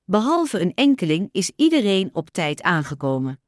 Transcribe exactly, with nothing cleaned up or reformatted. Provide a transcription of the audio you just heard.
Behalve een enkeling is iedereen op tijd aangekomen.